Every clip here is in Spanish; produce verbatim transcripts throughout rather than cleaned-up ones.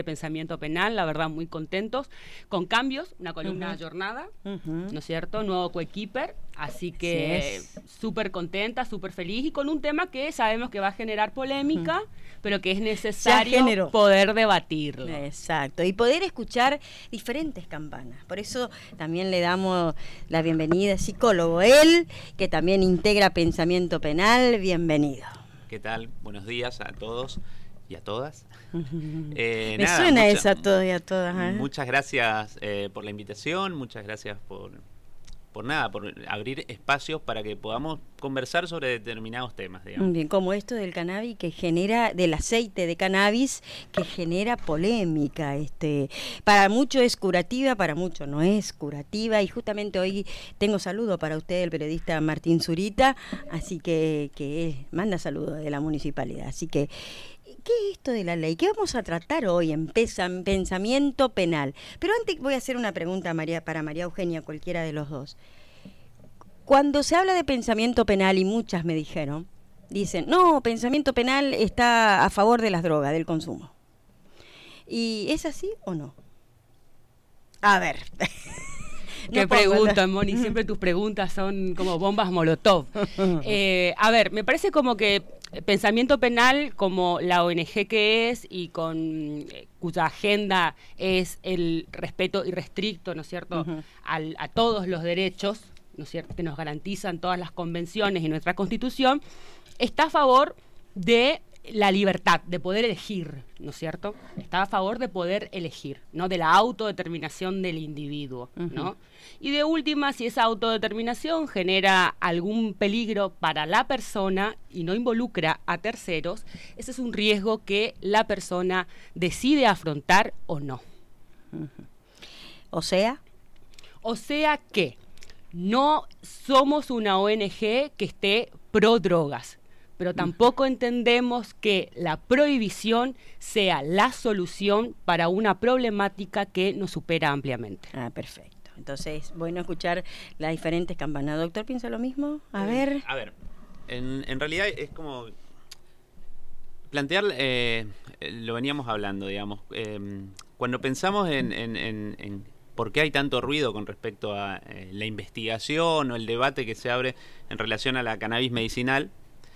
Pensamiento Penal, la verdad muy contentos, con cambios, una columna Uh-huh. ayornada, Uh-huh. ¿no es cierto? Nuevo coequiper, así que súper contenta, súper feliz y con un tema que sabemos que va a generar polémica, uh-huh. pero que es necesario poder debatirlo. Exacto, y poder escuchar diferentes campanas. Por eso también le damos la bienvenida al psicólogo, él, que también integra Pensamiento Penal. Bienvenido. ¿Qué tal? Buenos días a todos y a todas. Eh, Me nada, suena mucha, eso a todos y a todas. ¿eh? Muchas gracias eh, por la invitación, muchas gracias por, por nada, por abrir espacios para que podamos conversar sobre determinados temas, digamos. Bien, como esto del cannabis que genera, del aceite de cannabis que genera polémica. Este, para muchos es curativa, para muchos no es curativa. Y justamente hoy tengo saludo para usted, el periodista Martín Zurita, así que, que manda saludos de la municipalidad. Así que ¿qué es esto de la ley? ¿Qué vamos a tratar hoy en Pensamiento Penal? Pero antes voy a hacer una pregunta María, para María Eugenia, cualquiera de los dos. Cuando se habla de pensamiento penal, y muchas me dijeron, dicen, no, pensamiento penal está a favor de las drogas, del consumo. ¿Y es así o no? A ver... Qué no pregunta, Moni, siempre tus preguntas son como bombas molotov. Eh, a ver, me parece como que Pensamiento Penal, como la O N G que es y con eh, cuya agenda es el respeto irrestricto, ¿no es cierto?, uh-huh. Al, a todos los derechos, ¿no es cierto?, que nos garantizan todas las convenciones y nuestra Constitución, está a favor de la libertad, de poder elegir, ¿no es cierto? Está a favor de poder elegir, ¿no? De la autodeterminación del individuo, ¿no? Uh-huh. Y de última, si esa autodeterminación genera algún peligro para la persona y no involucra a terceros, ese es un riesgo que la persona decide afrontar o no. Uh-huh. O sea... O sea que no somos una O N G que esté pro drogas, pero tampoco entendemos que la prohibición sea la solución para una problemática que nos supera ampliamente. Ah, perfecto. Entonces, bueno escuchar las diferentes campanas. ¿Doctor piensa lo mismo? A eh, ver. A ver, en, en realidad es como plantear, eh, lo veníamos hablando, digamos, eh, cuando pensamos en, en, en, en por qué hay tanto ruido con respecto a eh, la investigación o el debate que se abre en relación a la cannabis medicinal,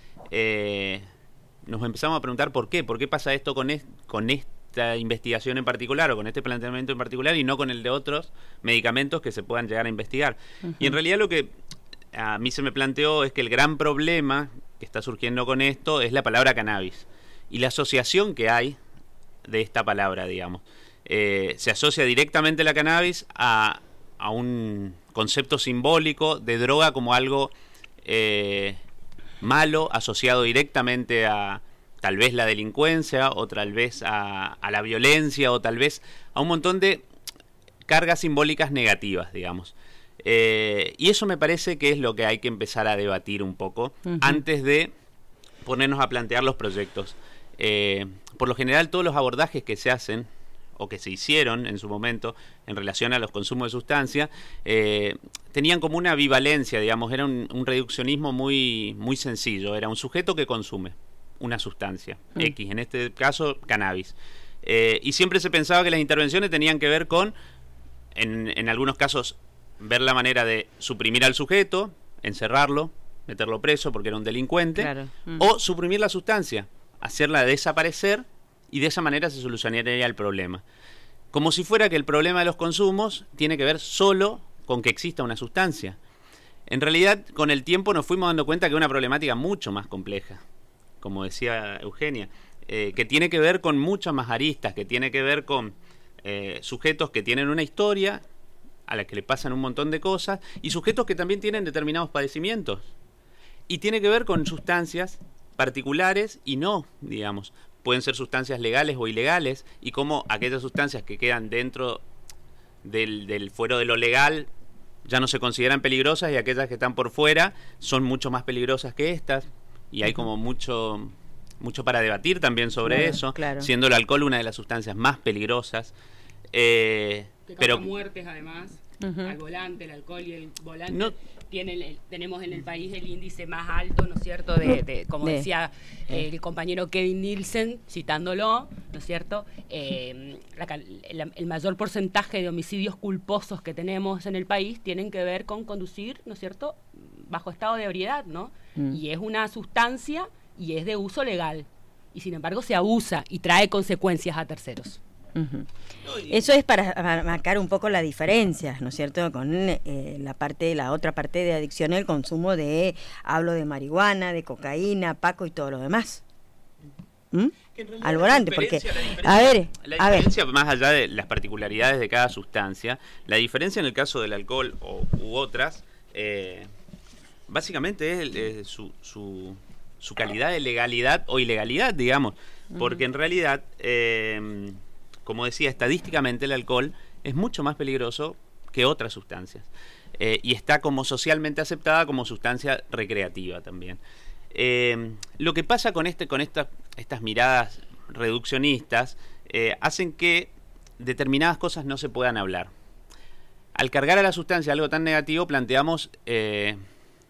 Eh, nos empezamos a preguntar por qué, por qué pasa esto con, es, con esta investigación en particular o con este planteamiento en particular y no con el de otros medicamentos que se puedan llegar a investigar. Uh-huh. Y en realidad lo que a mí se me planteó es que el gran problema que está surgiendo con esto es la palabra cannabis y la asociación que hay de esta palabra, digamos. Eh, se asocia directamente la cannabis a, a un concepto simbólico de droga como algo... Eh, malo, asociado directamente a tal vez la delincuencia o tal vez a, a la violencia o tal vez a un montón de cargas simbólicas negativas, digamos. Eh, y eso me parece que es lo que hay que empezar a debatir un poco uh-huh. antes de ponernos a plantear los proyectos. Eh, por lo general todos los abordajes que se hacen o que se hicieron en su momento en relación a los consumos de sustancias, eh, tenían como una ambivalencia, digamos, era un, un reduccionismo muy, muy sencillo, era un sujeto que consume una sustancia, mm. X, en este caso cannabis, eh, y siempre se pensaba que las intervenciones tenían que ver con, en, en algunos casos, ver la manera de suprimir al sujeto, encerrarlo, meterlo preso porque era un delincuente, claro. mm. o suprimir la sustancia, hacerla desaparecer, y de esa manera se solucionaría el problema. Como si fuera que el problema de los consumos tiene que ver solo con que exista una sustancia. En realidad, con el tiempo nos fuimos dando cuenta que es una problemática mucho más compleja, como decía Eugenia, eh, que tiene que ver con muchas más aristas, que tiene que ver con eh, sujetos que tienen una historia, a la que le pasan un montón de cosas, y sujetos que también tienen determinados padecimientos. Y tiene que ver con sustancias particulares y no, digamos. Pueden ser sustancias legales o ilegales, y cómo aquellas sustancias que quedan dentro del, del fuero de lo legal ya no se consideran peligrosas, y aquellas que están por fuera son mucho más peligrosas que estas, y hay como mucho mucho para debatir también sobre claro, eso, claro. siendo el alcohol una de las sustancias más peligrosas. Eh, que causa pero muertes además, uh-huh. al volante, el alcohol y el volante. No, tienen el, tenemos en el país el índice más alto, ¿no es cierto?, de, de como de, decía eh, el compañero Kevin Nielsen, citándolo, ¿no es cierto?, eh, la, el, el mayor porcentaje de homicidios culposos que tenemos en el país tienen que ver con conducir, ¿no es cierto?, bajo estado de ebriedad, ¿no? Mm. Y es una sustancia y es de uso legal, y sin embargo se abusa y trae consecuencias a terceros. Uh-huh. Eso es para, para marcar un poco la diferencia, ¿no es cierto?, con eh, la parte, la otra parte de adicción, el consumo de, hablo de marihuana, de cocaína, paco y todo lo demás. ¿Mm? Al volante, porque, a ver, la a diferencia, ver. más allá de las particularidades de cada sustancia, la diferencia en el caso del alcohol o, u otras, eh, básicamente es, el, es su, su, su calidad de legalidad o ilegalidad, digamos, porque uh-huh. en realidad... Eh, como decía, estadísticamente el alcohol es mucho más peligroso que otras sustancias. Eh, y está como socialmente aceptada como sustancia recreativa también. Eh, lo que pasa con este, con esta, estas miradas reduccionistas eh, hacen que determinadas cosas no se puedan hablar. Al cargar a la sustancia algo tan negativo, planteamos eh,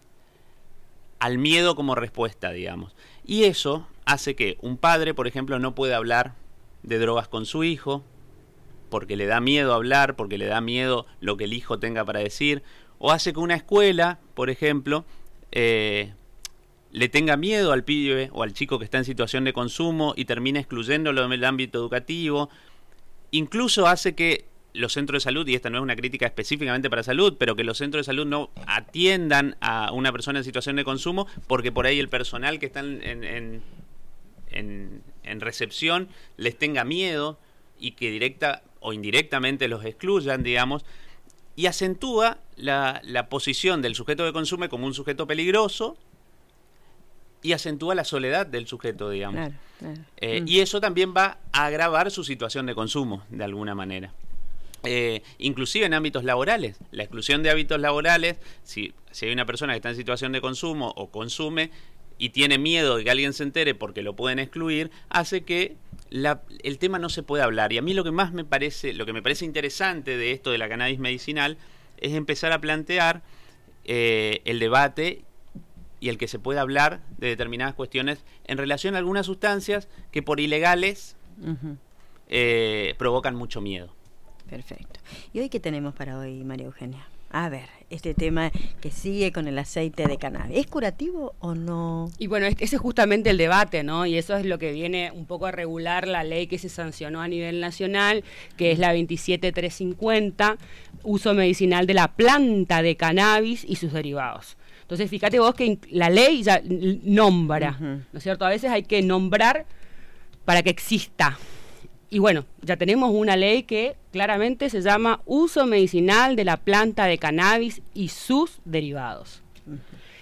al miedo como respuesta, digamos. Y eso hace que un padre, por ejemplo, no pueda hablar de drogas con su hijo, porque le da miedo hablar, porque le da miedo lo que el hijo tenga para decir, o hace que una escuela, por ejemplo, eh, le tenga miedo al pibe o al chico que está en situación de consumo y termina excluyéndolo del ámbito educativo. Incluso hace que los centros de salud, y esta no es una crítica específicamente para salud, pero que los centros de salud no atiendan a una persona en situación de consumo, porque por ahí el personal que está en... en, en En, en recepción les tenga miedo y que directa o indirectamente los excluyan, digamos, y acentúa la, la posición del sujeto que consume como un sujeto peligroso y acentúa la soledad del sujeto, digamos. Claro, claro. Eh, mm. Y eso también va a agravar su situación de consumo, de alguna manera. Eh, inclusive en ámbitos laborales, la exclusión de hábitos laborales, si, si hay una persona que está en situación de consumo o consume, y tiene miedo de que alguien se entere porque lo pueden excluir, hace que la, el tema no se pueda hablar. Y a mí lo que más me parece, lo que me parece interesante de esto de la cannabis medicinal es empezar a plantear eh, el debate y el que se pueda hablar de determinadas cuestiones en relación a algunas sustancias que por ilegales uh-huh. eh, provocan mucho miedo. Perfecto. ¿Y hoy qué tenemos para hoy, María Eugenia? A ver, este tema que sigue con el aceite de cannabis, ¿es curativo o no? Y bueno, ese es justamente el debate, ¿no? Y eso es lo que viene un poco a regular la ley que se sancionó a nivel nacional, que es la veintisiete mil trescientos cincuenta, uso medicinal de la planta de cannabis y sus derivados. Entonces, fíjate vos que la ley ya nombra, uh-huh. ¿no es cierto? A veces hay que nombrar para que exista. Y bueno, ya tenemos una ley que claramente se llama Uso Medicinal de la Planta de Cannabis y sus Derivados. Uh-huh.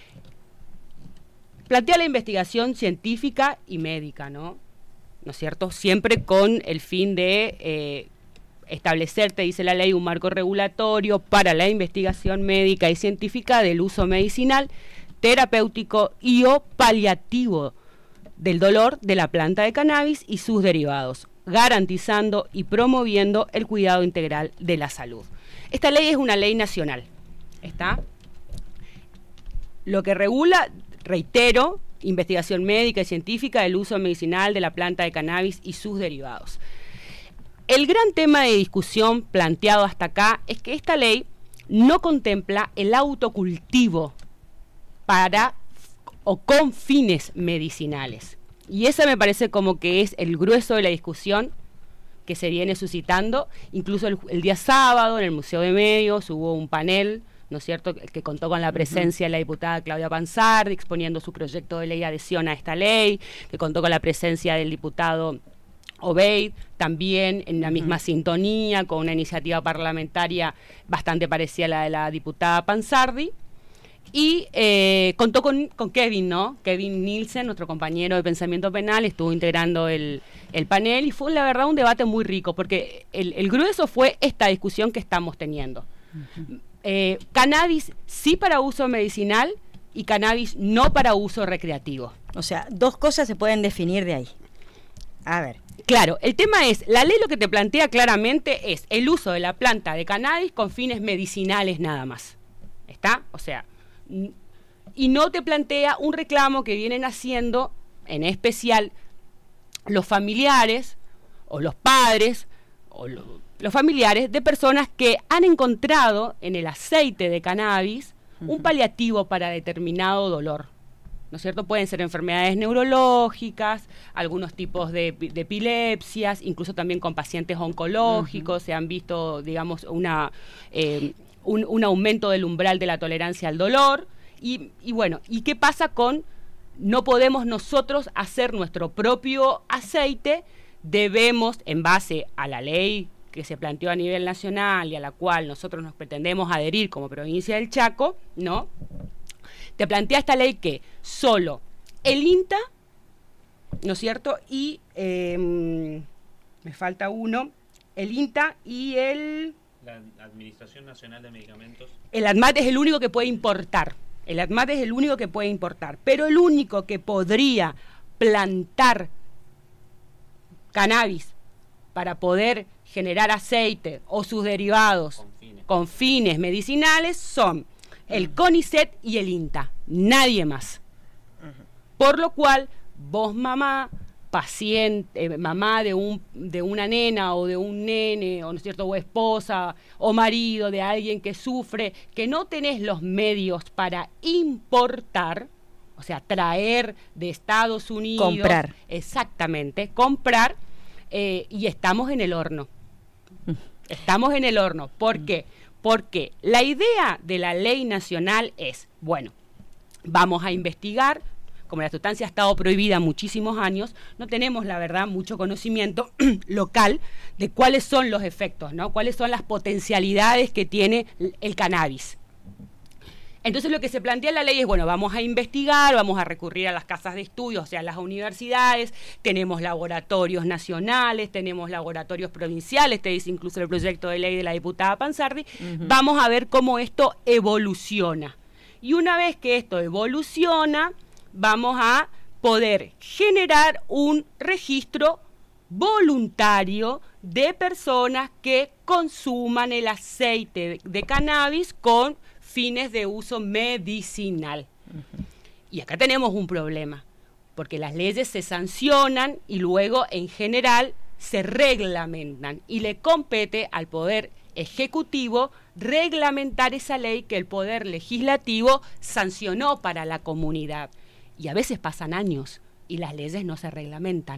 Plantea la investigación científica y médica, ¿no? ¿No es cierto? Siempre con el fin de eh, establecer, te dice la ley, un marco regulatorio para la investigación médica y científica del uso medicinal, terapéutico y o paliativo del dolor de la planta de cannabis y sus derivados, garantizando y promoviendo el cuidado integral de la salud. Esta ley es una ley nacional, ¿está? Lo que regula, reitero, investigación médica y científica del uso medicinal de la planta de cannabis y sus derivados. El gran tema de discusión planteado hasta acá es que esta ley no contempla el autocultivo para o con fines medicinales. Y ese me parece como que es el grueso de la discusión que se viene suscitando. Incluso el, el día sábado en el Museo de Medios hubo un panel, ¿no es cierto?, que, que contó con la presencia uh-huh. de la diputada Claudia Panzardi, exponiendo su proyecto de ley de adhesión a esta ley, que contó con la presencia del diputado Obeid, también en la misma uh-huh. sintonía, con una iniciativa parlamentaria bastante parecida a la de la diputada Panzardi. Y eh, contó con, con Kevin, ¿no? Kevin Nielsen, nuestro compañero de pensamiento penal, estuvo integrando el, el panel y fue, la verdad, un debate muy rico, porque el, el grueso fue esta discusión que estamos teniendo. Uh-huh. Eh, cannabis sí para uso medicinal y cannabis no para uso recreativo. O sea, dos cosas se pueden definir de ahí. A ver. Claro, el tema es, la ley lo que te plantea claramente es el uso de la planta de cannabis con fines medicinales nada más. ¿Está? O sea... y no te plantea un reclamo que vienen haciendo, en especial, los familiares o los padres o lo, los familiares de personas que han encontrado en el aceite de cannabis uh-huh. un paliativo para determinado dolor, ¿no es cierto? Pueden ser enfermedades neurológicas, algunos tipos de, de epilepsias, incluso también con pacientes oncológicos, uh-huh. se han visto, digamos, una, eh, un, un aumento del umbral de la tolerancia al dolor. Y, y bueno, ¿y qué pasa con no podemos nosotros hacer nuestro propio aceite? Debemos, en base a la ley que se planteó a nivel nacional y a la cual nosotros nos pretendemos adherir como provincia del Chaco, ¿no? Te plantea esta ley que solo el INTA, ¿no es cierto? Y eh, me falta uno, el INTA y el... La Administración Nacional de Medicamentos. El ANMAT es el único que puede importar. El ANMAT es el único que puede importar. Pero el único que podría plantar cannabis para poder generar aceite o sus derivados con fines, con fines medicinales son el CONICET y el INTA, nadie más. Uh-huh. Por lo cual, vos mamá, paciente, eh, mamá de un de una nena o de un nene, o no es cierto, o esposa o marido de alguien que sufre, que no tenés los medios para importar, o sea, traer de Estados Unidos, comprar, exactamente, comprar, eh, y estamos en el horno. Uh-huh. Estamos en el horno. ¿Por uh-huh. qué? Porque la idea de la ley nacional es, bueno, vamos a investigar, como la sustancia ha estado prohibida muchísimos años, no tenemos, la verdad, mucho conocimiento local de cuáles son los efectos, ¿no? Cuáles son las potencialidades que tiene el cannabis. Entonces lo que se plantea en la ley es, bueno, vamos a investigar, vamos a recurrir a las casas de estudios, o sea, a las universidades, tenemos laboratorios nacionales, tenemos laboratorios provinciales, te dice incluso el proyecto de ley de la diputada Pansardi, uh-huh. vamos a ver cómo esto evoluciona. Y una vez que esto evoluciona, vamos a poder generar un registro voluntario de personas que consuman el aceite de, de cannabis con fines de uso medicinal. Uh-huh. Y acá tenemos un problema, porque las leyes se sancionan y luego en general se reglamentan y le compete al Poder Ejecutivo reglamentar esa ley que el Poder Legislativo sancionó para la comunidad. Y a veces pasan años y las leyes no se reglamentan.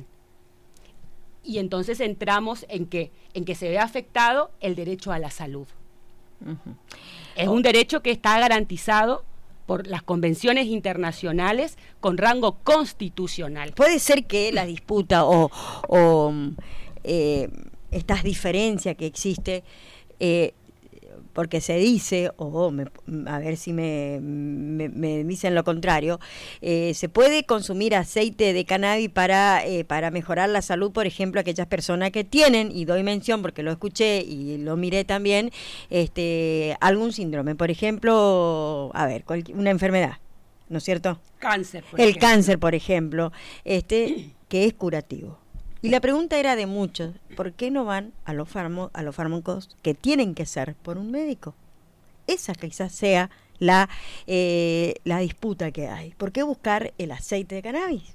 Y entonces entramos en que, en que se ve afectado el derecho a la salud. Uh-huh. Es un derecho que está garantizado por las convenciones internacionales con rango constitucional. Puede ser que la disputa o, o eh, estas diferencias que existe, eh, porque se dice, o oh, a ver si me, me, me dicen lo contrario, eh, se puede consumir aceite de cannabis para, eh, para mejorar la salud, por ejemplo, aquellas personas que tienen, y doy mención porque lo escuché y lo miré también, este, algún síndrome, por ejemplo, a ver, una enfermedad, ¿no es cierto? Cáncer, por El ejemplo. cáncer, por ejemplo, este, que es curativo. Y la pregunta era de muchos, ¿por qué no van a los, farmo, a los fármacos que tienen que ser por un médico? Esa quizás sea la, eh, la disputa que hay. ¿Por qué buscar el aceite de cannabis?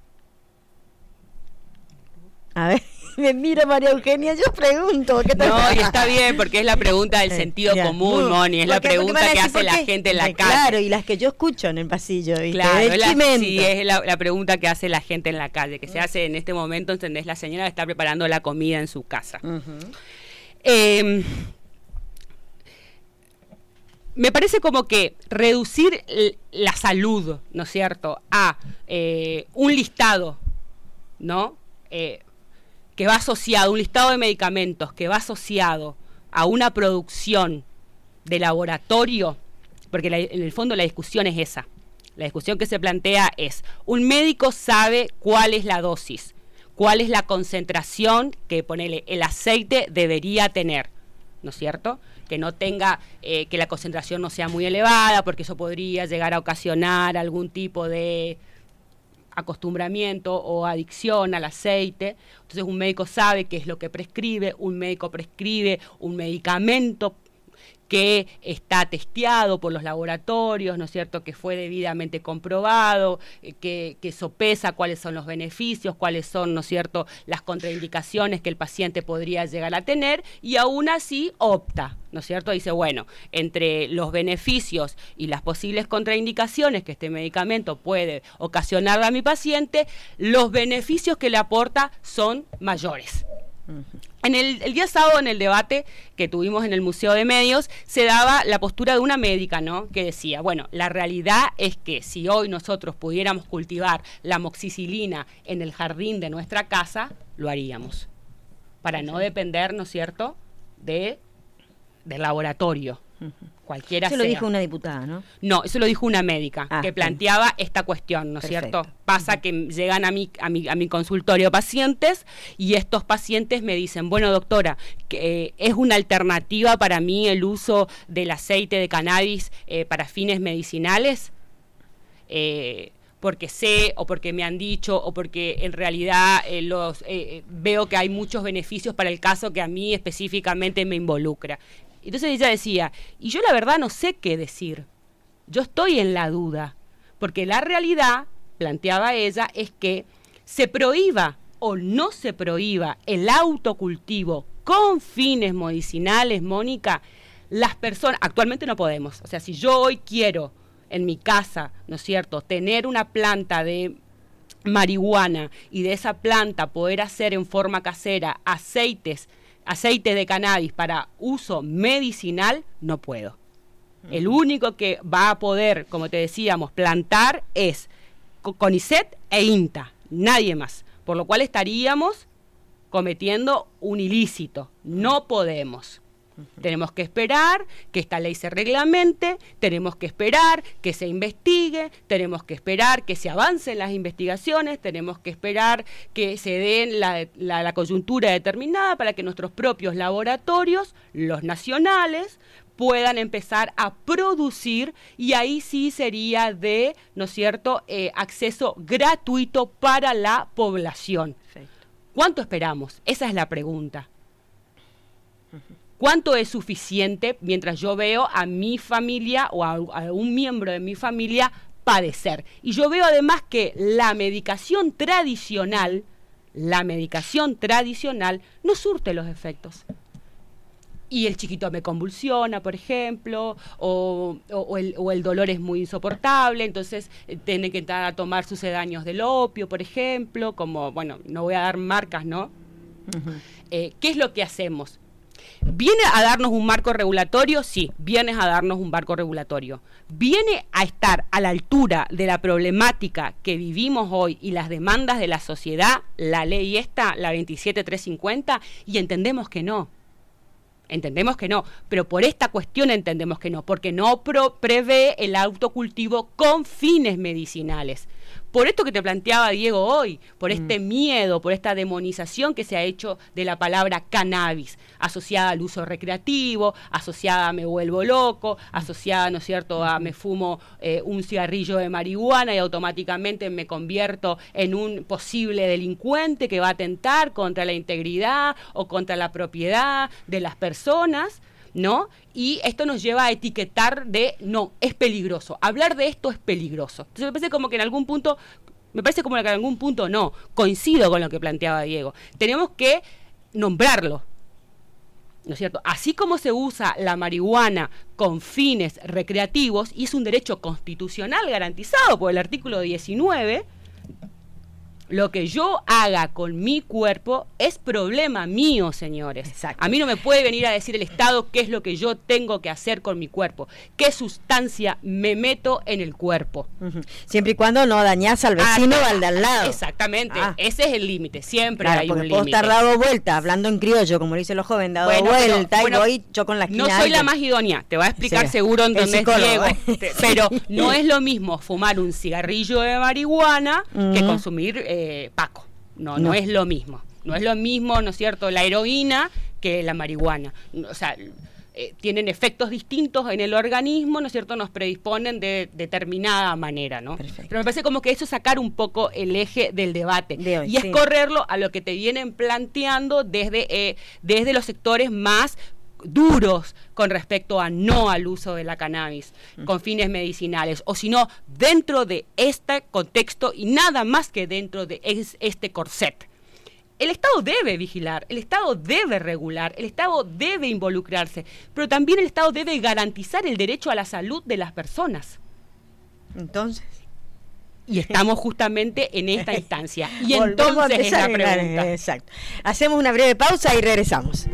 A ver, me mira María Eugenia, yo pregunto. ¿qué no, y está bien, porque es la pregunta del sentido ya, común, Moni, es la pregunta que hace la gente en la calle. Claro, y las que yo escucho en el pasillo, ¿viste? Claro, es la, sí, es la, la pregunta que hace la gente en la calle, que se hace en este momento, ¿entendés? La señora está preparando la comida en su casa. Uh-huh. Eh, me parece como que reducir la salud, ¿no es cierto?, a eh, un listado, ¿no?, eh, que va asociado, un listado de medicamentos que va asociado a una producción de laboratorio, porque la, en el fondo la discusión es esa. La discusión que se plantea es, un médico sabe cuál es la dosis, cuál es la concentración que, ponele, el aceite debería tener, ¿no es cierto? Que no tenga, eh, que la concentración no sea muy elevada, porque eso podría llegar a ocasionar algún tipo de acostumbramiento o adicción al aceite. Entonces un médico sabe qué es lo que prescribe, un médico prescribe un medicamento que está testeado por los laboratorios, ¿no es cierto?, que fue debidamente comprobado, que, que sopesa cuáles son los beneficios, cuáles son, ¿no es cierto?, las contraindicaciones que el paciente podría llegar a tener, y aún así opta, ¿no es cierto? Dice, bueno, entre los beneficios y las posibles contraindicaciones que este medicamento puede ocasionarle a mi paciente, los beneficios que le aporta son mayores. Uh-huh. En el, el día sábado, en el debate que tuvimos en el Museo de Medios, se daba la postura de una médica, ¿no?, que decía, bueno, la realidad es que si hoy nosotros pudiéramos cultivar la amoxicilina en el jardín de nuestra casa, lo haríamos, para no depender, ¿no es cierto?, de, del laboratorio. Uh-huh. Cualquiera Eso sea. lo dijo una diputada, ¿no? No, eso lo dijo una médica, ah, que planteaba bien. esta cuestión, ¿no es cierto? Pasa uh-huh. que llegan a mi, a, mi, a mi consultorio pacientes y estos pacientes me dicen, bueno, doctora, que, eh, ¿es una alternativa para mí el uso del aceite de cannabis eh, para fines medicinales? Eh, porque sé, o porque me han dicho, o porque en realidad eh, los eh, veo que hay muchos beneficios para el caso que a mí específicamente me involucra. Entonces ella decía, y yo la verdad no sé qué decir, yo estoy en la duda, porque la realidad, planteaba ella, es que se prohíba o no se prohíba el autocultivo con fines medicinales, Mónica, las personas, actualmente no podemos, o sea, si yo hoy quiero en mi casa, ¿no es cierto?, tener una planta de marihuana y de esa planta poder hacer en forma casera aceites, aceite de cannabis para uso medicinal, no puedo. El único que va a poder, como te decíamos, plantar es CONICET e INTA, nadie más, por lo cual estaríamos cometiendo un ilícito, no podemos. Uh-huh. Tenemos que esperar que esta ley se reglamente, tenemos que esperar que se investigue, tenemos que esperar que se avancen las investigaciones, tenemos que esperar que se den la, la, la coyuntura determinada para que nuestros propios laboratorios, los nacionales, puedan empezar a producir, y ahí sí sería de, ¿no es cierto?, eh, acceso gratuito para la población. Perfecto. ¿Cuánto esperamos? Esa es la pregunta. Uh-huh. ¿Cuánto es suficiente mientras yo veo a mi familia o a, a un miembro de mi familia padecer? Y yo veo además que la medicación tradicional, la medicación tradicional no surte los efectos. Y el chiquito me convulsiona, por ejemplo, o, o, o, el, o el dolor es muy insoportable, entonces eh, tiene que entrar a tomar sucedáneos del opio, por ejemplo, como, bueno, no voy a dar marcas, ¿no? Uh-huh. Eh, ¿Qué es lo que hacemos? ¿Viene a darnos un marco regulatorio? Sí, viene a darnos un marco regulatorio. ¿Viene a estar a la altura de la problemática que vivimos hoy y las demandas de la sociedad, la ley esta, la veintisiete mil trescientos cincuenta? Y entendemos que no. Entendemos que no, pero por esta cuestión entendemos que no, porque no pro- prevé el autocultivo con fines medicinales. Por esto que te planteaba Diego hoy, por este mm. miedo, por esta demonización que se ha hecho de la palabra cannabis, asociada al uso recreativo, asociada a me vuelvo loco, asociada, ¿no es cierto?, a me fumo eh, un cigarrillo de marihuana y automáticamente me convierto en un posible delincuente que va a atentar contra la integridad o contra la propiedad de las personas, ¿no? Y esto nos lleva a etiquetar de, no, es peligroso, hablar de esto es peligroso. Entonces me parece como que en algún punto, me parece como que en algún punto no, coincido con lo que planteaba Diego, tenemos que nombrarlo, ¿no es cierto? Así como se usa la marihuana con fines recreativos, y es un derecho constitucional garantizado por el artículo diecinueve, lo que yo haga con mi cuerpo es problema mío, señores. Exacto. A mí no me puede venir a decir el Estado qué es lo que yo tengo que hacer con mi cuerpo, qué sustancia me meto en el cuerpo. Uh-huh. Siempre y cuando no dañás al vecino ah, o al de al lado. Exactamente, ah. ese es el límite, siempre claro, hay un límite. Puedo estar dado vuelta, hablando en criollo, como dicen los jóvenes, dado bueno, vuelta, pero, y bueno, voy yo con la esquina. No soy la más idónea, te voy a explicar sí, seguro en dónde es Diego, pero no es lo mismo fumar un cigarrillo de marihuana uh-huh. que consumir... Eh, Paco, no, no, no es lo mismo, no es lo mismo, ¿no es cierto?, la heroína que la marihuana, o sea, eh, tienen efectos distintos en el organismo, ¿no es cierto?, nos predisponen de determinada manera, ¿no? Perfecto. Pero me parece como que eso es sacar un poco el eje del debate, de hoy, y es sí. correrlo a lo que te vienen planteando desde, eh, desde los sectores más duros con respecto a no al uso de la cannabis con fines medicinales, o si no, dentro de este contexto y nada más que dentro de es, este corset. El Estado debe vigilar, el Estado debe regular, el Estado debe involucrarse, pero también el Estado debe garantizar el derecho a la salud de las personas. Entonces... Y estamos justamente en esta instancia. Y Volvemos entonces es la empezar, pregunta. Exacto. Hacemos una breve pausa y regresamos.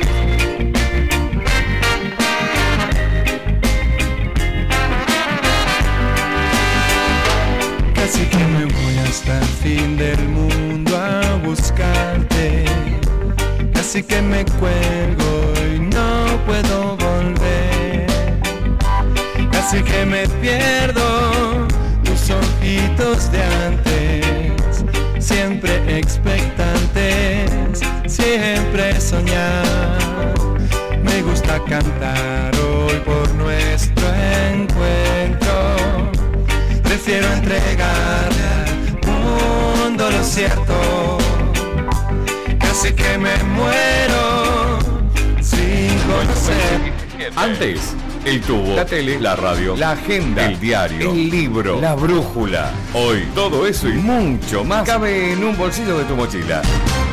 Casi que me voy hasta el fin del mundo a buscarte. Casi que me cuelgo y no puedo volver. Casi que me pierdo tus ojitos de antes, siempre expectantes, siempre soñar. Me gusta cantar hoy por nuestro encuentro. Prefiero entregarle al mundo lo cierto. Casi que me muero sin conocer. Antes, el tubo, la tele, la radio, la agenda, el diario, el libro, la brújula. Hoy, todo eso y mucho más cabe en un bolsillo de tu mochila.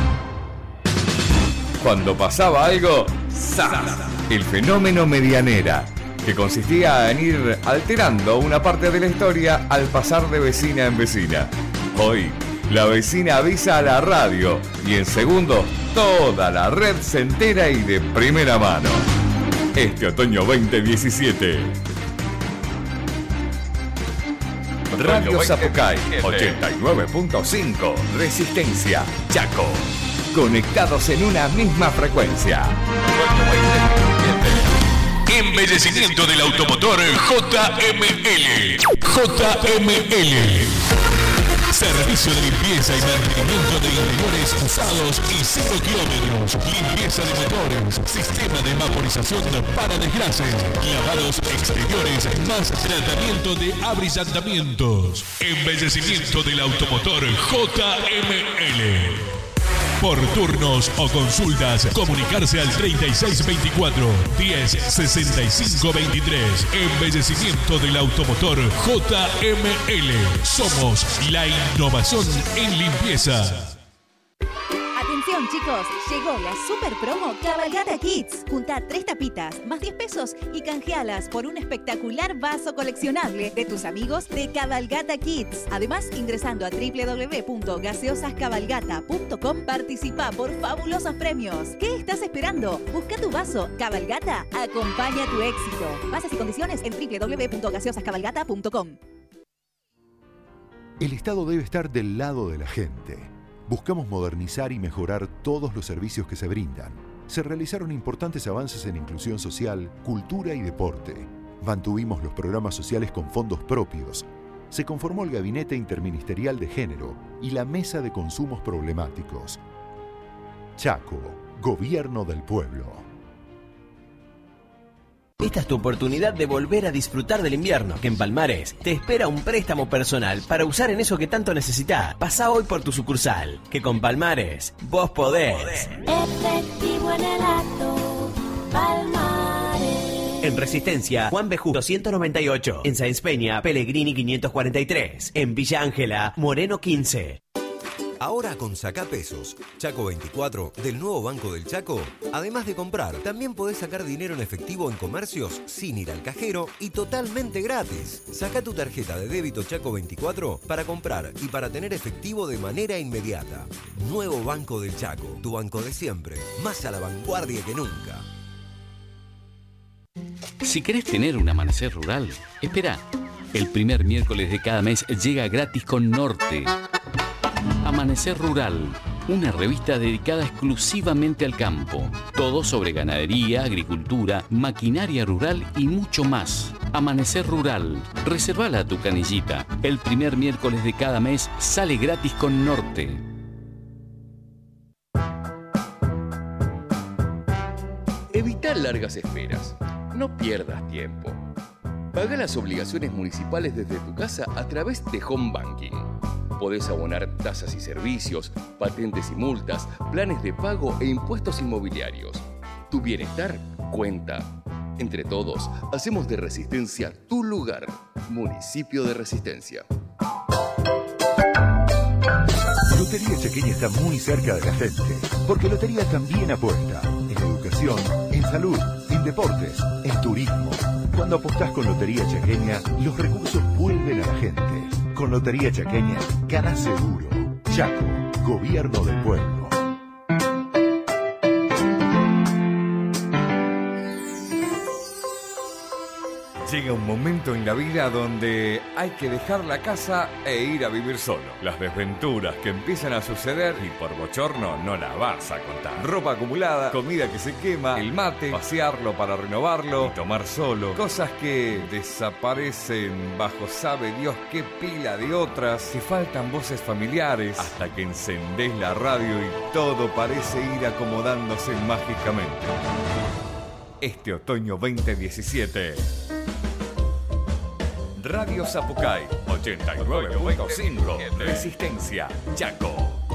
Cuando pasaba algo, ¡zas! El fenómeno medianera, que consistía en ir alterando una parte de la historia al pasar de vecina en vecina. Hoy, la vecina avisa a la radio y en segundos toda la red se entera y de primera mano. Este otoño veinte diecisiete. Radio Zapucay ochenta y nueve punto cinco. Resistencia Chaco. Conectados en una misma frecuencia. Embellecimiento del automotor J M L. J M L. Servicio de limpieza y mantenimiento de interiores usados y cero kilómetros. Limpieza de motores, sistema de vaporización para desgrases, lavados exteriores, más tratamiento de abrillantamientos. Embellecimiento del automotor J M L. Por turnos o consultas, comunicarse al treinta y seis veinticuatro, diez sesenta y cinco veintitrés. Embellecimiento del automotor J M L. Somos la innovación en limpieza. Atención chicos, llegó la super promo Cabalgata Kids. Junta tres tapitas más diez pesos y canjealas por un espectacular vaso coleccionable de tus amigos de Cabalgata Kids. Además, ingresando a doble u doble u doble u punto gaseosas cabalgata punto com, participa por fabulosos premios. ¿Qué estás esperando? Busca tu vaso. Cabalgata acompaña tu éxito. Bases y condiciones en doble u doble u doble u punto gaseosas cabalgata punto com. El Estado debe estar del lado de la gente. Buscamos modernizar y mejorar todos los servicios que se brindan. Se realizaron importantes avances en inclusión social, cultura y deporte. Mantuvimos los programas sociales con fondos propios. Se conformó el Gabinete Interministerial de Género y la Mesa de Consumos Problemáticos. Chaco, Gobierno del Pueblo. Esta es tu oportunidad de volver a disfrutar del invierno, que en Palmares te espera un préstamo personal para usar en eso que tanto necesitas. Pasa hoy por tu sucursal, que con Palmares vos podés. Efectivo en el acto, Palmares. En Resistencia, Juan Bejú doscientos noventa y ocho. En Sáenz Peña, Pellegrini quinientos cuarenta y tres. En Villa Ángela, Moreno quince. Ahora con Sacá Pesos, Chaco veinticuatro, del nuevo Banco del Chaco, además de comprar, también podés sacar dinero en efectivo en comercios sin ir al cajero y totalmente gratis. Sacá tu tarjeta de débito Chaco veinticuatro para comprar y para tener efectivo de manera inmediata. Nuevo Banco del Chaco, tu banco de siempre, más a la vanguardia que nunca. Si querés tener un amanecer rural, espera. El primer miércoles de cada mes llega gratis con Norte. Amanecer Rural, una revista dedicada exclusivamente al campo. Todo sobre ganadería, agricultura, maquinaria rural y mucho más. Amanecer Rural, reservala a tu canillita. El primer miércoles de cada mes sale gratis con Norte. Evita largas esperas. No pierdas tiempo. Paga las obligaciones municipales desde tu casa a través de Home Banking. Podés abonar tasas y servicios, patentes y multas, planes de pago e impuestos inmobiliarios. Tu bienestar cuenta. Entre todos, hacemos de Resistencia tu lugar. Municipio de Resistencia. Lotería Chaqueña está muy cerca de la gente, porque Lotería también apuesta en educación, en salud, en deportes, en turismo. Cuando apostás con Lotería Chaqueña, los recursos vuelven a la gente. Con Lotería Chaqueña, gana seguro. Chaco, Gobierno del Pueblo. Llega un momento en la vida donde hay que dejar la casa e ir a vivir solo. Las desventuras que empiezan a suceder y por bochorno no las vas a contar. Ropa acumulada, comida que se quema, el mate, pasearlo para renovarlo y tomar solo. Cosas que desaparecen bajo sabe Dios qué pila de otras. Que faltan voces familiares hasta que encendés la radio y todo parece ir acomodándose mágicamente. Este otoño veinte diecisiete... Radio Zapucay, ochenta y nueve punto cinco, Resistencia, Chaco.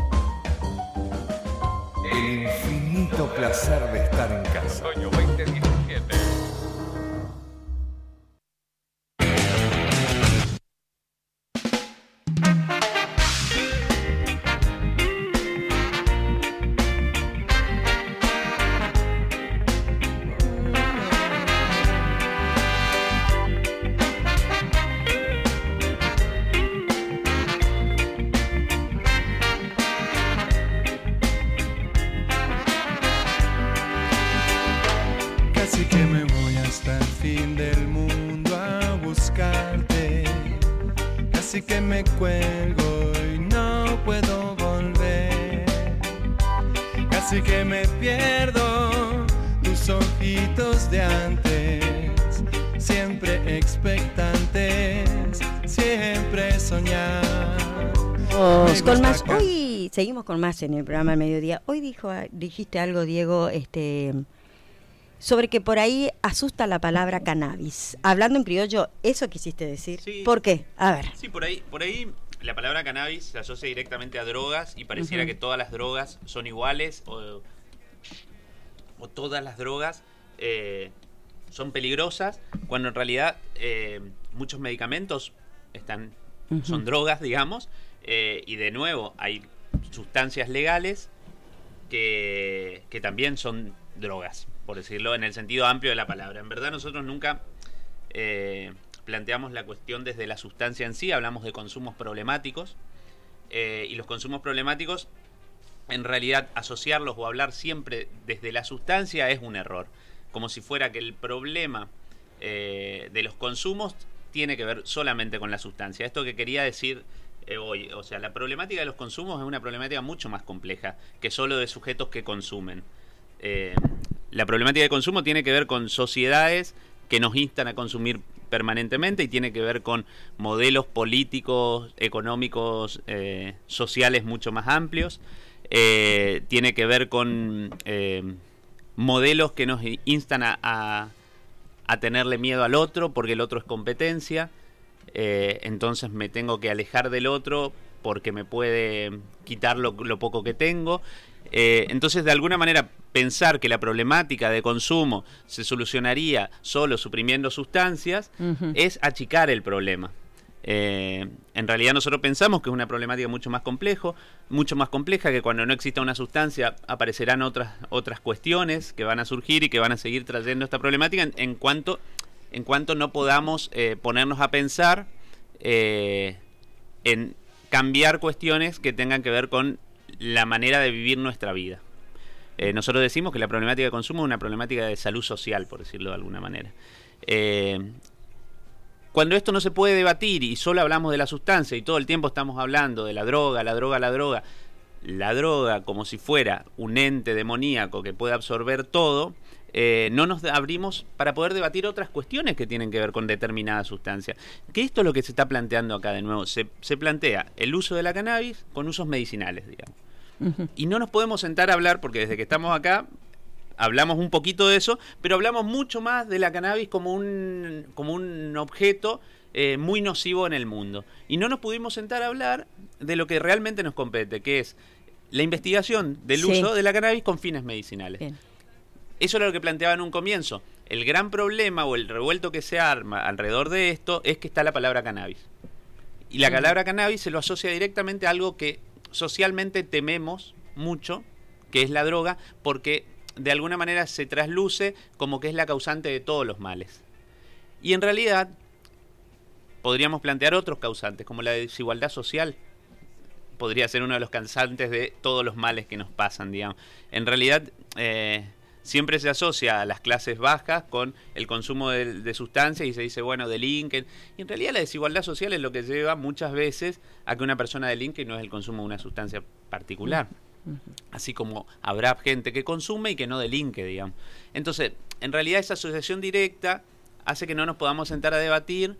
El infinito placer de estar en casa. Otoño veinte diecisiete. Seguimos con más en el programa al mediodía. Hoy dijo, dijiste algo, Diego, este, sobre que por ahí asusta la palabra cannabis. Hablando en criollo, ¿eso quisiste decir? Sí. ¿Por qué? A ver. Sí, por ahí, por ahí la palabra cannabis se asocia directamente a drogas y pareciera uh-huh. que todas las drogas son iguales o, o todas las drogas eh, son peligrosas, cuando en realidad eh, muchos medicamentos están, uh-huh. son drogas, digamos, eh, y de nuevo hay sustancias legales que, que también son drogas, por decirlo en el sentido amplio de la palabra. En verdad nosotros nunca eh, planteamos la cuestión desde la sustancia en sí, hablamos de consumos problemáticos eh, y los consumos problemáticos, en realidad asociarlos o hablar siempre desde la sustancia es un error, como si fuera que el problema eh, de los consumos tiene que ver solamente con la sustancia. Esto que quería decir Eh, hoy, o sea, la problemática de los consumos es una problemática mucho más compleja que solo de sujetos que consumen. Eh, la problemática de consumo tiene que ver con sociedades que nos instan a consumir permanentemente y tiene que ver con modelos políticos, económicos, eh, sociales mucho más amplios. Eh, tiene que ver con eh, modelos que nos instan a, a, a tenerle miedo al otro porque el otro es competencia. Eh, entonces me tengo que alejar del otro porque me puede quitar lo, lo poco que tengo. Eh, entonces, de alguna manera, pensar que la problemática de consumo se solucionaría solo suprimiendo sustancias uh-huh. es achicar el problema. Eh, en realidad nosotros pensamos que es una problemática mucho más complejo, mucho más compleja, que cuando no exista una sustancia aparecerán otras, otras cuestiones que van a surgir y que van a seguir trayendo esta problemática en, en cuanto... en cuanto no podamos eh, ponernos a pensar eh, en cambiar cuestiones que tengan que ver con la manera de vivir nuestra vida. Eh, nosotros decimos que la problemática de consumo es una problemática de salud social, por decirlo de alguna manera. Eh, cuando esto no se puede debatir y solo hablamos de la sustancia y todo el tiempo estamos hablando de la droga, la droga, la droga, la droga como si fuera un ente demoníaco que puede absorber todo, Eh, no nos abrimos para poder debatir otras cuestiones que tienen que ver con determinada sustancia. Que esto es lo que se está planteando acá de nuevo. Se, se plantea el uso de la cannabis con usos medicinales, digamos. Uh-huh. Y no nos podemos sentar a hablar, porque desde que estamos acá hablamos un poquito de eso, pero hablamos mucho más de la cannabis como un, como un objeto eh, muy nocivo en el mundo. Y no nos pudimos sentar a hablar de lo que realmente nos compete, que es la investigación del sí. uso de la cannabis con fines medicinales. Bien. eso era lo que planteaba en un comienzo. El gran problema o el revuelto que se arma alrededor de esto es que está la palabra cannabis. Y la palabra cannabis se lo asocia directamente a algo que socialmente tememos mucho, que es la droga, porque de alguna manera se trasluce como que es la causante de todos los males. Y en realidad podríamos plantear otros causantes, como la desigualdad social. Podría ser uno de los causantes de todos los males que nos pasan, digamos. En realidad, eh, siempre se asocia a las clases bajas con el consumo de, de sustancias y se dice, bueno, delinquen. Y en realidad la desigualdad social es lo que lleva muchas veces a que una persona delinque y no es el consumo de una sustancia particular. Uh-huh. Así como habrá gente que consume y que no delinque, digamos. Entonces, en realidad esa asociación directa hace que no nos podamos sentar a debatir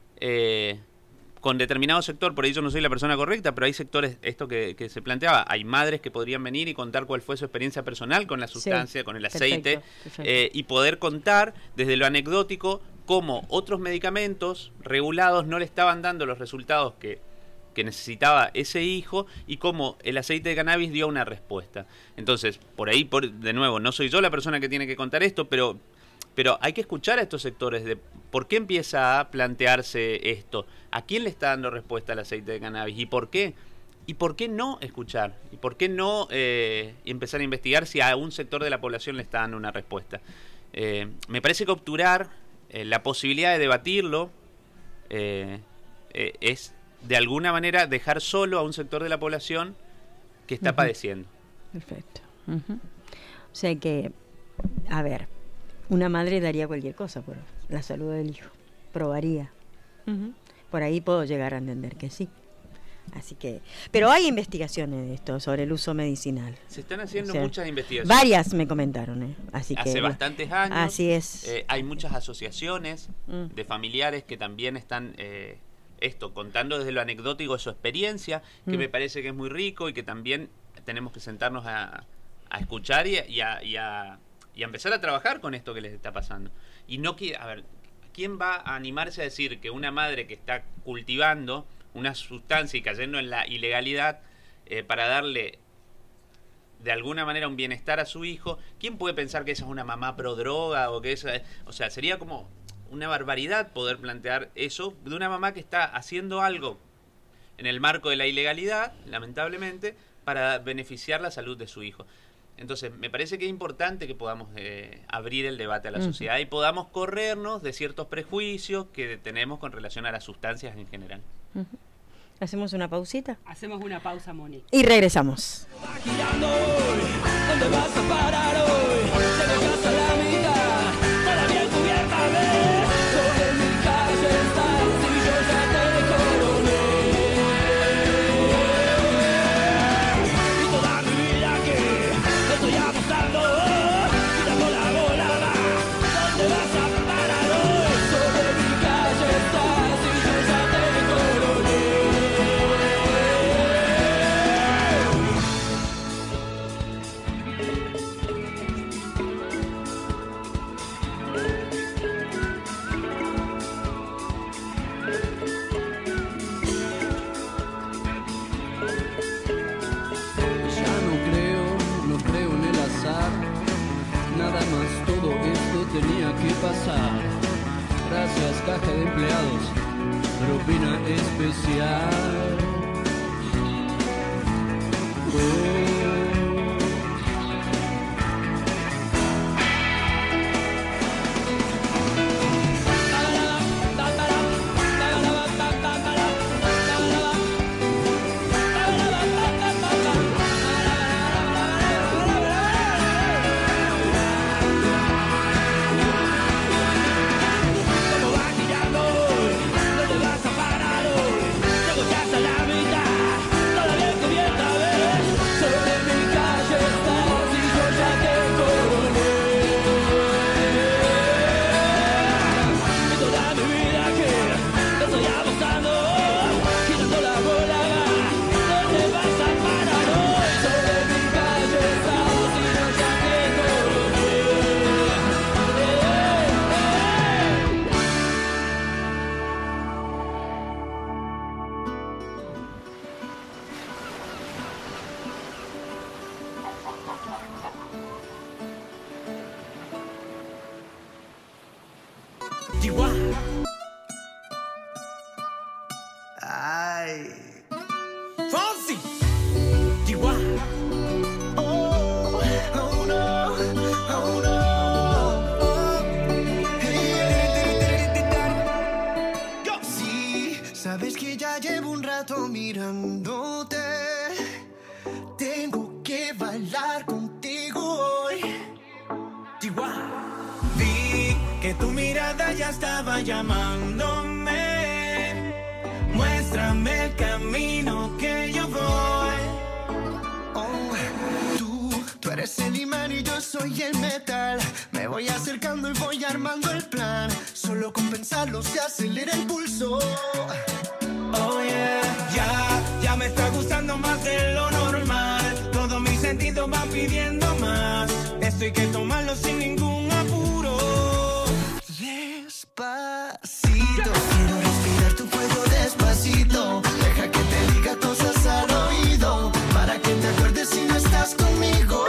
eh, con determinado sector. Por ahí yo no soy la persona correcta, pero hay sectores, esto que, que se planteaba, hay madres que podrían venir y contar cuál fue su experiencia personal con la sustancia, sí, con el aceite, perfecto, perfecto. Eh, y poder contar desde lo anecdótico cómo otros medicamentos regulados no le estaban dando los resultados que, que necesitaba ese hijo y cómo el aceite de cannabis dio una respuesta. Entonces, por ahí, por, de nuevo, no soy yo la persona que tiene que contar esto, pero... Pero hay que escuchar a estos sectores de por qué empieza a plantearse esto, a quién le está dando respuesta al aceite de cannabis y por qué, y por qué no escuchar, y por qué no eh, empezar a investigar si a un sector de la población le está dando una respuesta. Eh, me parece que obturar eh, la posibilidad de debatirlo eh, eh, es de alguna manera dejar solo a un sector de la población que está uh-huh. padeciendo. Perfecto. Uh-huh. O sea que, a ver... Una madre daría cualquier cosa por la salud del hijo, probaría. Uh-huh. Por ahí puedo llegar a entender que sí. Así que, pero hay investigaciones de esto sobre el uso medicinal. Se están haciendo, o sea, muchas investigaciones. Varias me comentaron, ¿eh? Así Hace que, bastantes años. Así es. Eh, hay muchas asociaciones mm. de familiares que también están eh, esto contando desde lo anecdótico de su experiencia, que mm. me parece que es muy rico y que también tenemos que sentarnos a, a escuchar y, y a, y a y a empezar a trabajar con esto que les está pasando. Y no que, a ver, ¿quién va a animarse a decir que una madre que está cultivando una sustancia y cayendo en la ilegalidad eh, para darle de alguna manera un bienestar a su hijo, quién puede pensar que esa es una mamá pro droga o que esa, o sea, sería como una barbaridad poder plantear eso de una mamá que está haciendo algo en el marco de la ilegalidad, lamentablemente, para beneficiar la salud de su hijo. Entonces, me parece que es importante que podamos eh, abrir el debate a la uh-huh. sociedad y podamos corrernos de ciertos prejuicios que tenemos con relación a las sustancias en general. Uh-huh. ¿Hacemos una pausita? Hacemos una pausa, Moni. Y regresamos. ¿Dónde vas a parar hoy? Llegas a la mitad, todavía encubierta ves. Sobre mi calle estás y yo ya te coroné. Y toda mi vida que estoy apostando, quitando la bola más. ¿Dónde vas a parar hoy? Sobre mi calle estás y yo ya te coroné. Nada más, todo esto tenía que pasar. Gracias, caja de empleados, propina especial. Oh. Sobre Chihuahua. Ay. Fonsi. Chihuahua. Oh, oh no, oh no. Yo. Sí, sabes que ya llevo un rato mirándote. Tengo que bailar contigo hoy. Chihuahua. Vi que tu mirada ya estaba llamándome. Muéstrame el camino que yo voy. Oh, tú, tú eres el imán y yo soy el metal. Me voy acercando y voy armando el plan. Solo con pensarlo se acelera el pulso. Oh yeah, ya, ya me está gustando más de lo normal. Todos mis sentidos van pidiendo más. Esto hay que tomarlo sin ningún apuro. Despacito, quiero respirar tu cuello despacito. Deja que te diga cosas al oído, para que te acuerdes si no estás conmigo.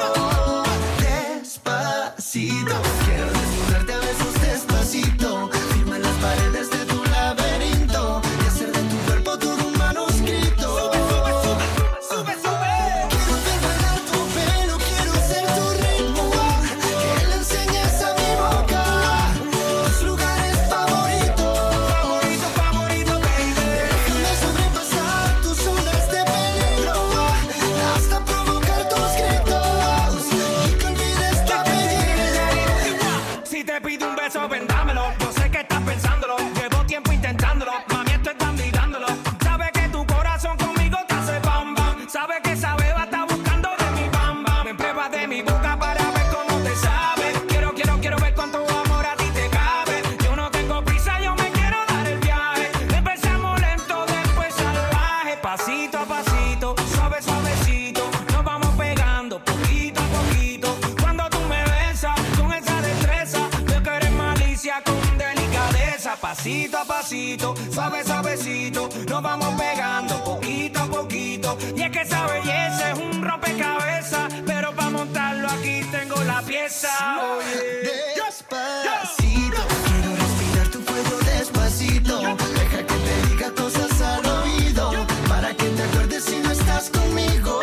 Despacito, quiero desnudarte a besos despacito. Firma en las paredes de tu laberinto y hacer de tu cuerpo todo un manuscrito. Sube, sube, sube, sube, sube. Quiero ver bailar tu pelo, quiero ser tu ritmo. Que le enseñes a mi boca tus lugares favoritos. Favorito, favorito, baby. Déjame sobrepasar tus zonas de peligro hasta provocar tus gritos y que olvides tu apellido. Si te pido un beso, vendámelo. Yo sé que estás pensándolo. Llevo tiempo intentándolo. Mami, esto están mirándolo. Sabe que tu corazón conmigo te hace bam bam. Sabe que esa beba está buscando de mi bam bam. Me prueba de mi boca para ver cómo te sabe. Quiero, quiero, quiero ver cuánto amor a ti te cabe. Yo no tengo prisa, yo me quiero dar el viaje. Empezamos lento, después salvaje. Pasito a pasito, suave, suavecito. Nos vamos pegando poquito a poquito. Cuando tú me besas con esa destreza, veo que eres malicia con delicadeza. Pasito a pasito, suave, suavecito. Nos vamos pegando poquito a poquito. Y es que esa belleza es un rompecabezas, pero para montarlo aquí tengo la pieza. Oye, despacito, quiero respirar tu cuello despacito. Deja que te diga cosas al oído, para que te acuerdes si no estás conmigo.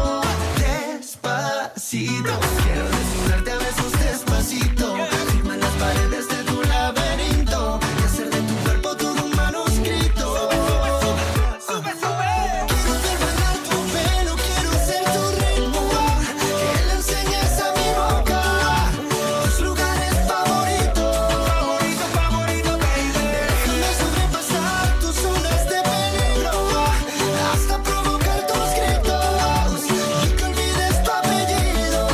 Despacito, quiero desnudarte a besos despacito. Firma en las paredes de tu laberinto y hacer de tu cuerpo todo un manuscrito. Sube, sube, sube. Quiero ver bailar tu pelo, quiero ser tu ritmo. Que le enseñes a mi boca tus lugares favoritos. Favorito, favorito, baby. Déjame sobrepasar tus zonas de peligro hasta provocar tus gritos y que olvides tu apellido.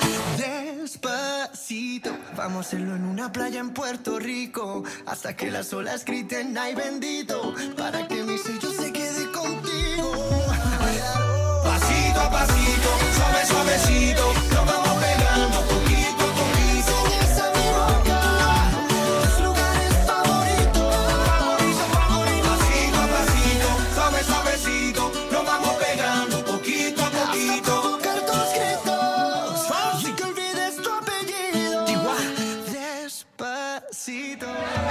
Despacito, vamos a hacerlo en una playa en Puerto Rico hasta que las olas griten ay bendito, para que mi sello se quede contigo. Pasito a pasito, suave, suavecito, nos vamos pegando poquito a poquito. Enseñas a mi boca tus lugares favoritos. Favorito, favorito. Pasito a pasito, suave, suavecito, nos vamos pegando poquito a poquito. Hasta provocar tus gritos y que olvides tu apellido. Despacito.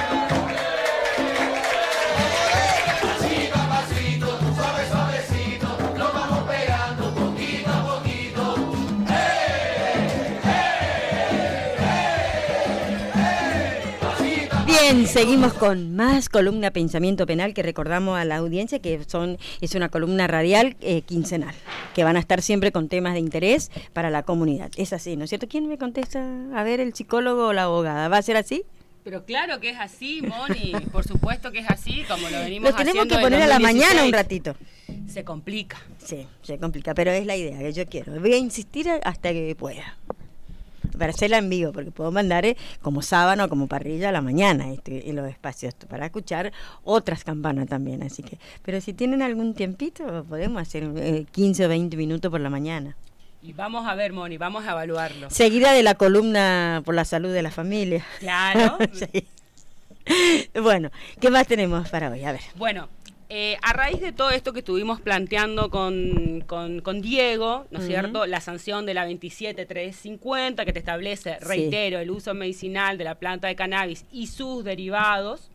Pasito a pasito, suave, suavecito, nos vamos pegando poquito a poquito. ¡Hey! ¡Hey! ¡Hey! Pasito a Bien, seguimos con más columna Pensamiento Penal, que recordamos a la audiencia que son es una columna radial eh, quincenal, que van a estar siempre con temas de interés para la comunidad. Es así, ¿no es cierto? ¿Quién me contesta? A ver, el psicólogo o la abogada. ¿Va a ser así? Pero claro que es así, Moni, por supuesto que es así, como lo venimos Lo tenemos haciendo que poner en a la dos mil dieciséis. mañana un ratito. Se complica. Sí, se complica, pero es la idea que yo quiero. Voy a insistir hasta que pueda. Para hacerla en vivo, porque puedo mandar eh, como sábana o como parrilla a la mañana este, en los espacios para escuchar otras campanas también. Así que, pero si tienen algún tiempito, podemos hacer eh, quince o veinte minutos por la mañana. Y vamos a ver, Moni, vamos a evaluarlo. Seguida de la columna por la salud de la familia. Claro. Sí. Bueno, ¿qué más tenemos para hoy? A ver. Bueno, Eh, a raíz de todo esto que estuvimos planteando con, con, con Diego, ¿no es uh-huh. cierto? La sanción de la veintisiete trescientos cincuenta que te establece, reitero, sí. el uso medicinal de la planta de cannabis y sus derivados,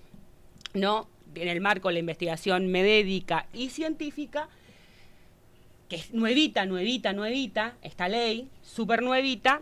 ¿no? En el marco de la investigación médica y científica, que es nuevita, nuevita, nuevita, esta ley, súper nuevita,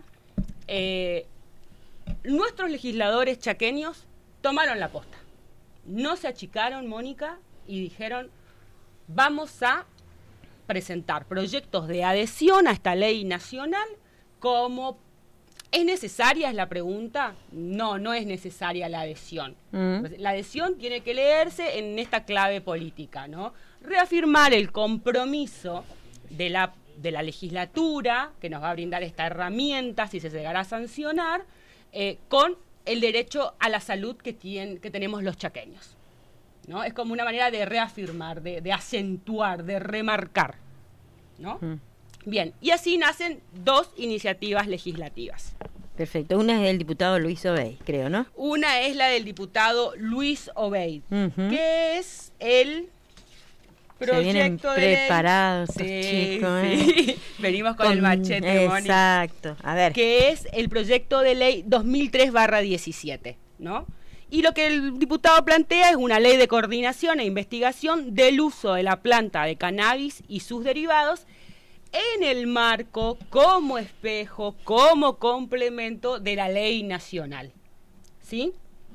eh, nuestros legisladores chaqueños tomaron la posta. No se achicaron, Mónica, y dijeron, vamos a presentar proyectos de adhesión a esta ley nacional como... ¿Es necesaria, es la pregunta? No, no es necesaria la adhesión. Mm. La adhesión tiene que leerse en esta clave política, ¿no? Reafirmar el compromiso de la, de la legislatura, que nos va a brindar esta herramienta, si se llegará a sancionar, eh, con el derecho a la salud que, tienen, que tenemos los chaqueños, ¿no? Es como una manera de reafirmar, de, de acentuar, de remarcar, ¿no? Mm. Bien, y así nacen dos iniciativas legislativas. Perfecto, una es del diputado Luis Obeid, creo, ¿no? Una es la del diputado Luis Obeid, uh-huh. que es el proyecto Se vienen de preparados ley. Estos Sí, chicos, sí. ¿eh? Venimos con, con el machete, Mónica. Exacto, a ver. Que es el proyecto de ley dos mil tres barra diecisiete, ¿no? Y lo que el diputado plantea es una ley de coordinación e investigación del uso de la planta de cannabis y sus derivados en el marco, como espejo, como complemento de la ley nacional, ¿sí?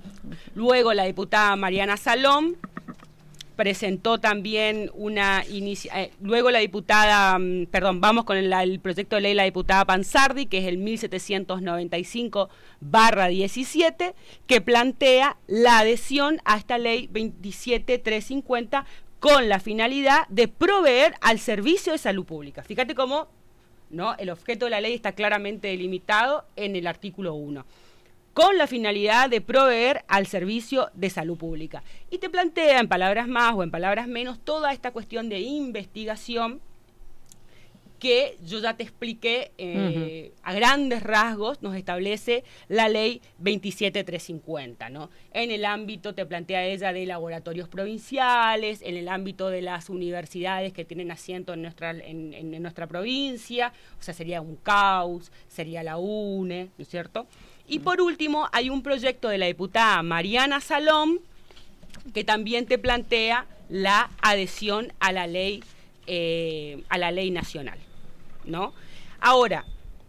Luego la diputada Mariana Salom presentó también una inicia eh, luego la diputada, mm, perdón, vamos con el, el proyecto de ley de la diputada Pansardi, que es el mil setecientos noventa y cinco barra diecisiete, que plantea la adhesión a esta ley veintisiete trescientos cincuenta con la finalidad de proveer al servicio de salud pública. Fíjate cómo, ¿no? El objeto de la ley está claramente delimitado en el artículo uno. Con la finalidad de proveer al servicio de salud pública. Y te plantea en palabras más o en palabras menos toda esta cuestión de investigación que yo ya te expliqué eh, uh-huh. a grandes rasgos, nos establece la ley veintisiete trescientos cincuenta, ¿no? En el ámbito, te plantea ella, de laboratorios provinciales, en el ámbito de las universidades que tienen asiento en nuestra, en, en, en nuestra provincia, o sea, sería un C A U S, sería la U N E, ¿no es cierto? Y por último, hay un proyecto de la diputada Mariana Salom que también te plantea la adhesión a la ley, eh, a la ley nacional, ¿no? Ahora,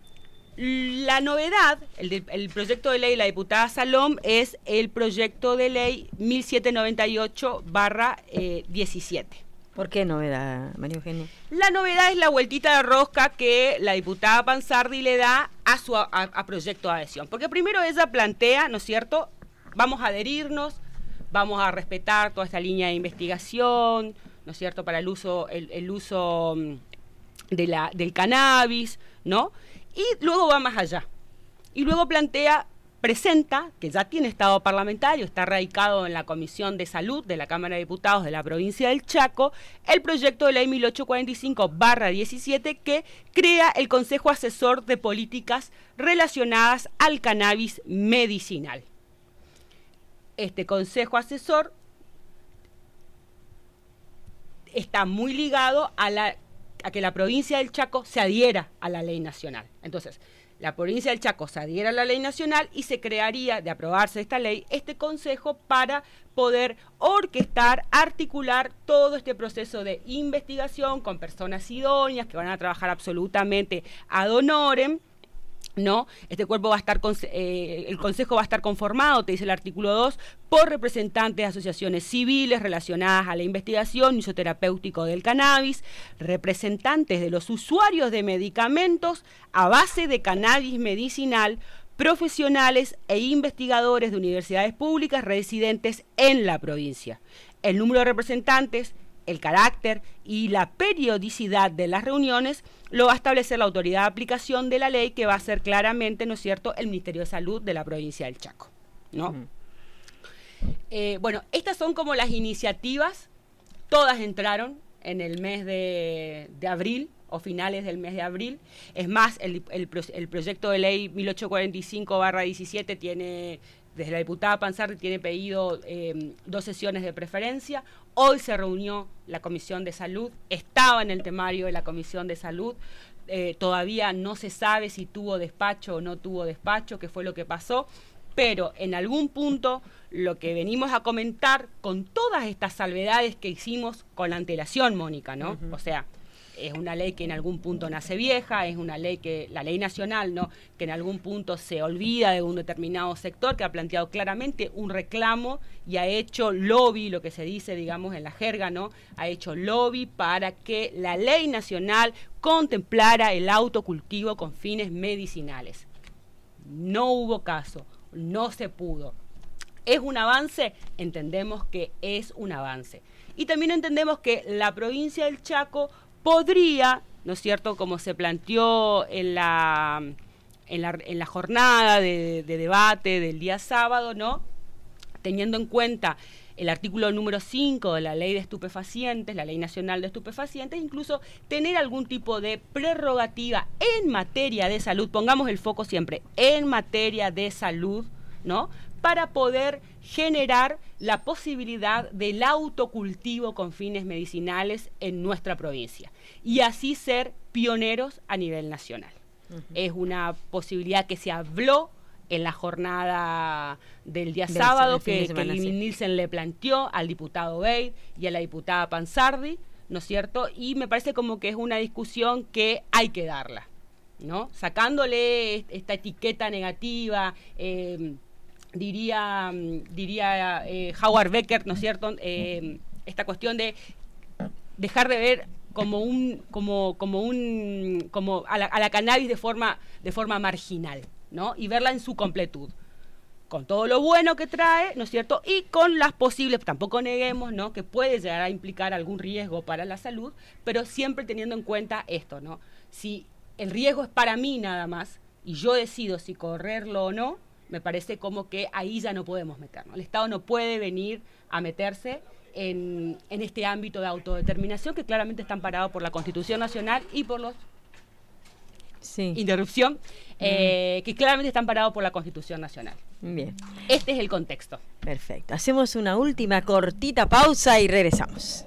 la novedad, el, de, el proyecto de ley de la diputada Salom es el proyecto de ley mil setecientos noventa y ocho barra diecisiete. ¿Por qué novedad, María Eugenia? La novedad es la vueltita de rosca que la diputada Pansardi le da a su a, a proyecto de adhesión. Porque primero ella plantea, ¿no es cierto?, vamos a adherirnos, vamos a respetar toda esta línea de investigación, ¿no es cierto?, para el uso, el, el uso de la, del cannabis, ¿no? Y luego va más allá. Y luego plantea, presenta, que ya tiene estado parlamentario, está radicado en la Comisión de Salud de la Cámara de Diputados de la provincia del Chaco, el proyecto de ley mil ochocientos cuarenta y cinco barra diecisiete que crea el Consejo Asesor de Políticas relacionadas al cannabis medicinal. Este Consejo Asesor está muy ligado a la a que la provincia del Chaco se adhiera a la ley nacional. Entonces, la provincia del Chaco se adhiera a la ley nacional y se crearía, de aprobarse esta ley, este consejo para poder orquestar, articular todo este proceso de investigación con personas idóneas que van a trabajar absolutamente ad honorem, ¿no? Este cuerpo va a estar, con, eh, el consejo va a estar conformado, te dice el artículo dos, por representantes de asociaciones civiles relacionadas a la investigación y uso terapéutico del cannabis, representantes de los usuarios de medicamentos a base de cannabis medicinal, profesionales e investigadores de universidades públicas residentes en la provincia. El número de representantes, el carácter y la periodicidad de las reuniones lo va a establecer la autoridad de aplicación de la ley, que va a ser claramente, ¿no es cierto?, el Ministerio de Salud de la provincia del Chaco, ¿no? Uh-huh. Eh, bueno, estas son como las iniciativas, todas entraron en el mes de, de abril o finales del mes de abril. Es más, el, el, el proyecto de ley mil ochocientos cuarenta y cinco barra diecisiete tiene Desde la diputada Panzardi tiene pedido eh, dos sesiones de preferencia. Hoy se reunió la Comisión de Salud, estaba en el temario de la Comisión de Salud. Eh, todavía no se sabe si tuvo despacho o no tuvo despacho, qué fue lo que pasó, pero en algún punto lo que venimos a comentar con todas estas salvedades que hicimos con la antelación, Mónica, ¿no? Uh-huh. O sea, es una ley que en algún punto nace vieja, es una ley que, la ley nacional, ¿no?, que en algún punto se olvida de un determinado sector, que ha planteado claramente un reclamo y ha hecho lobby, lo que se dice, digamos, en la jerga, ¿no?, ha hecho lobby para que la ley nacional contemplara el autocultivo con fines medicinales. No hubo caso, no se pudo. ¿Es un avance? Entendemos que es un avance. Y también entendemos que la provincia del Chaco podría, ¿no es cierto?, como se planteó en la, en la, en la jornada de, de debate del día sábado, ¿no?, teniendo en cuenta el artículo número cinco de la Ley de Estupefacientes, la Ley Nacional de Estupefacientes, incluso tener algún tipo de prerrogativa en materia de salud, pongamos el foco siempre en materia de salud, ¿no?, para poder generar la posibilidad del autocultivo con fines medicinales en nuestra provincia y así ser pioneros a nivel nacional. Uh-huh. Es una posibilidad que se habló en la jornada del día del sábado que, que Livin Nielsen le planteó al diputado Bade y a la diputada Panzardi, ¿no es cierto? Y me parece como que es una discusión que hay que darla, ¿no? Sacándole esta etiqueta negativa, eh, diría diría eh, Howard Becker, ¿no es cierto?, eh, esta cuestión de dejar de ver como un como como un como a la, a la cannabis de forma de forma marginal, ¿no?, y verla en su completud, con todo lo bueno que trae, ¿no es cierto?, y con las posibles, tampoco neguemos, ¿no?, que puede llegar a implicar algún riesgo para la salud, pero siempre teniendo en cuenta esto, ¿no? Si el riesgo es para mí nada más y yo decido si correrlo o no, me parece como que ahí ya no podemos meternos. El Estado no puede venir a meterse en, en este ámbito de autodeterminación que claramente está amparado por la Constitución Nacional y por los... Sí. Interrupción, mm. eh, que claramente está amparado por la Constitución Nacional. Bien. Este es el contexto. Perfecto. Hacemos una última cortita pausa y regresamos.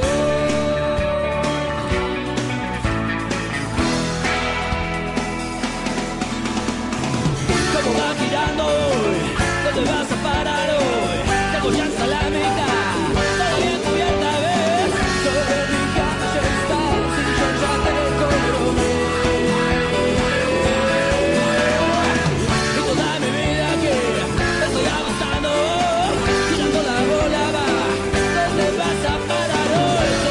¿Cómo va girando hoy? ¿Dónde vas a parar hoy? Tengo ya hasta la mitad, todo bien cubierta, ¿ves? Sobre mi calle estás y yo ya te comprobé. Y toda mi vida que estoy avanzando, girando la bola va. ¿Dónde vas a parar hoy?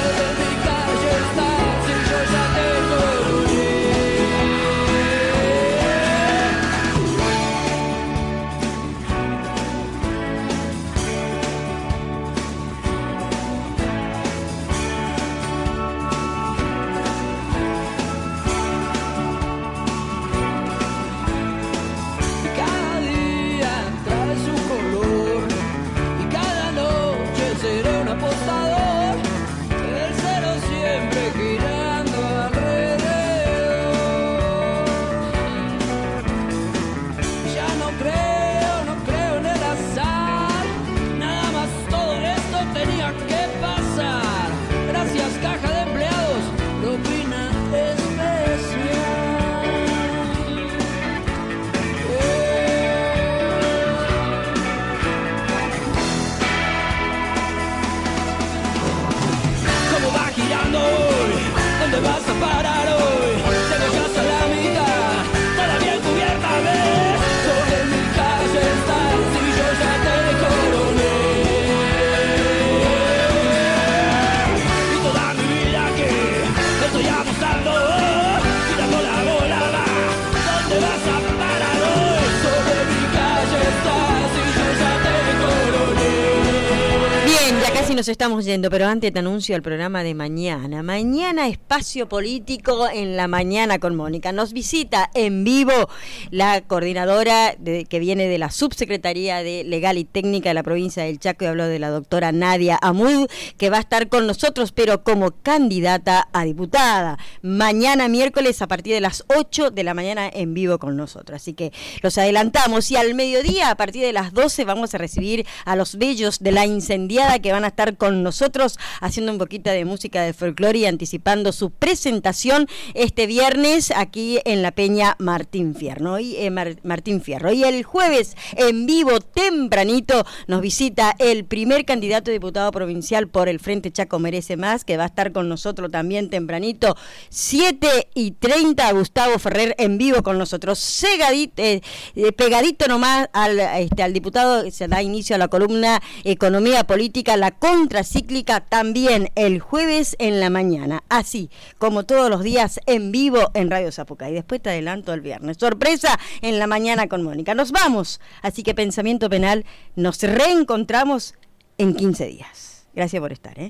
casi nos estamos yendo, pero antes te anuncio el programa de mañana. Mañana Espacio Político en la mañana con Mónica. Nos visita en vivo la coordinadora de, que viene de la Subsecretaría de Legal y Técnica de la provincia del Chaco, y hablo de la doctora Nadia Amud, que va a estar con nosotros, pero como candidata a diputada. Mañana miércoles a partir de las ocho de la mañana en vivo con nosotros. Así que los adelantamos. Y al mediodía, a partir de las doce, vamos a recibir a los bellos de La Incendiada, que van a estar con nosotros haciendo un poquito de música de folclore y anticipando su presentación este viernes aquí en la Peña Martín Fierro. Y, eh, Mar- Martín Fierro. Y el jueves, en vivo, tempranito, nos visita el primer candidato a diputado provincial por el Frente Chaco Merece Más, que va a estar con nosotros también tempranito, siete y treinta, Gustavo Ferrer en vivo con nosotros. Segadito, eh, eh, pegadito nomás al, este, al diputado, se da inicio a la columna Economía Política, la contracíclica, también el jueves en la mañana, así como todos los días en vivo en Radio Zapucay. Y después te adelanto el viernes, sorpresa en la mañana con Mónica. Nos vamos, así que Pensamiento Penal, nos reencontramos en quince días. Gracias por estar, ¿eh?